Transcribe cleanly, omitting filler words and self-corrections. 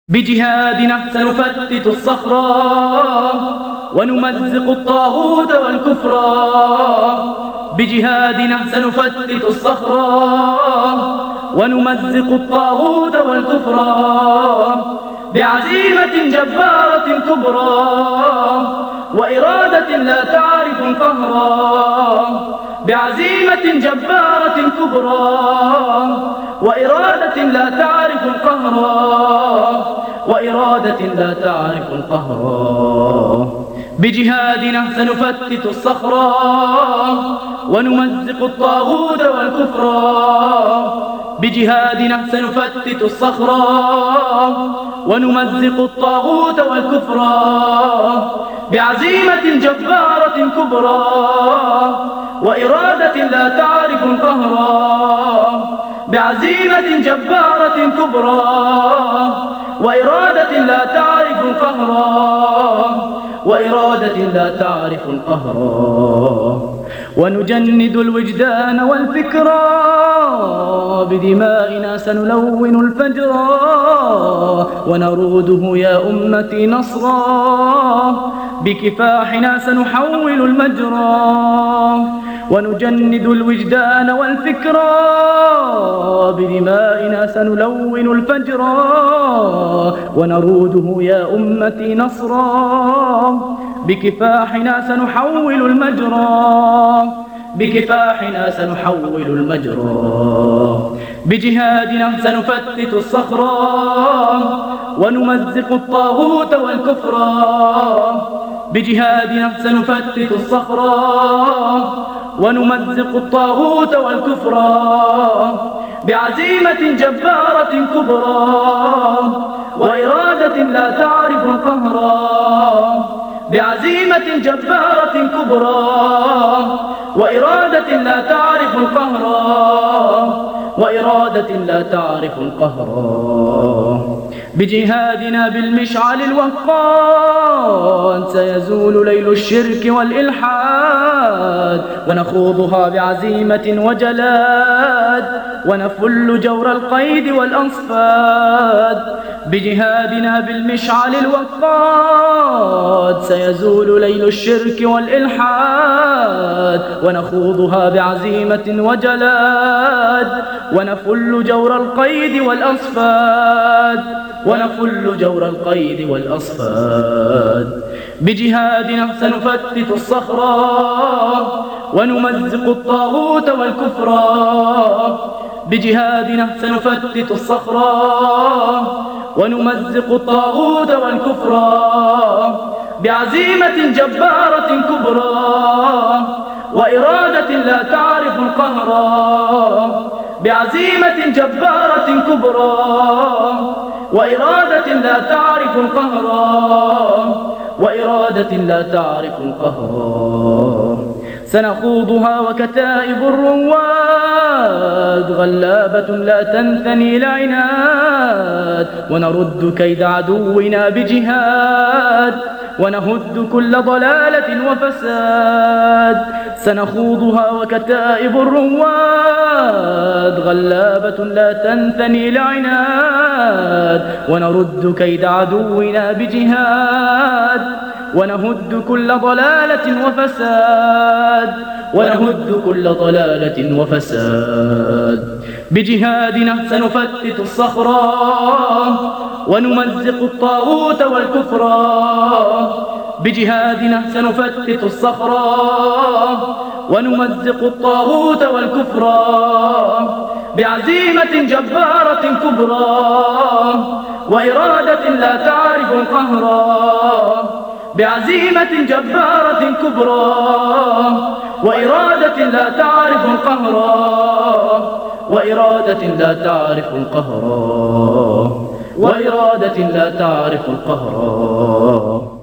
بجهادنا سنفتت الصخرة ونمزق الطاغوت والكفر. بجهادنا سنفتت الصخرة ونمزق الطاغوت والكفر. بعزيمة جبارة كبرى وإرادة لا تعرف القهر. بعزيمة جبارة كبرى وإرادة لا تعرف القهر. وإرادة لا تعرف القهر. بجهادنا سنفتت الصخرة ونمزق الطاغوت والكفر. بجهادنا سنفتت الصخرة ونمزق الطاغوت والكفر. بعزيمة جبارة كبرى وإرادة لا تعرف القهر. بعزيمة جبارة كبرى وإرادة لا تعرف القهر. وإرادة لا تعرف القهر. ونجند الوجدان والفكرة بدمائنا سنلون الفجر. ونروده يا أمتي نصرا بكفاحنا سنحول المجرى. ونجند الوجدان والفكرة بدمائنا سنلون الفجر. ونروده يا أمتي نصرا بكفاحنا سنحول المجرى. بكفاحنا سنحول المجرى. بجهادنا سنفتت الصخرة ونمزق الطاغوت والكفر. بجهادنا سنفتت الصخرة ونمزق الطاغوت والكفر. بعزيمة جبارة كبرى وإرادة لا تعرف القهر. بعزيمة جبارة كبرى وإرادة لا تعرف القهر. وإرادة لا تعرف القهر. بجهادنا بالمشعل الوقاد سيزول ليل الشرك والإلحاد. ونخوضها بعزيمة وجلاد ونفل جور القيد والأنصفاد. بجهادنا بالمشعل الوقاد سيزول ليل الشرك والإلحاد. ونخوضها بعزيمة وجلاد ونفل جور القيد والأصفاد. ونفل جور القيد والأصفاد. بجهادنا سنفتت الصخرة ونمزق الطاغوت والكفر. بجهادنا سنفتت الصخرة ونمزق الطاغوت والكفر. بعزيمة جبارة كبرى وإرادة لا تعرف القهر. بعزيمة جبارة كبرى وإرادة لا تعرف القهر. وإرادة لا تعرف القهر. سنخوضها وكتائب الرواد غلابة لا تنثني العناد. ونرد كيد عدونا بجهاد ونهد كل ضلالة وفساد. سنخوضها وكتائب الرواد غلابة لا تنثني العناد. ونرد كيد عدونا بجهاد ونهد كل ضلالة وفساد. ونهد كل ضلالة وفساد. بجهادنا سنفتت الصخرة ونمزق الطاغوت والكفر. بجهادنا سنفتت الصخرة ونمزق الطاغوت والكفر. بعزيمة جبارة كبرى وإرادة لا تعرف القهر. بعزيمة جبارة كبرى وإرادة لا تعرف القهر. وإرادة لا تعرف القهر. وإرادة لا تعرف القهر.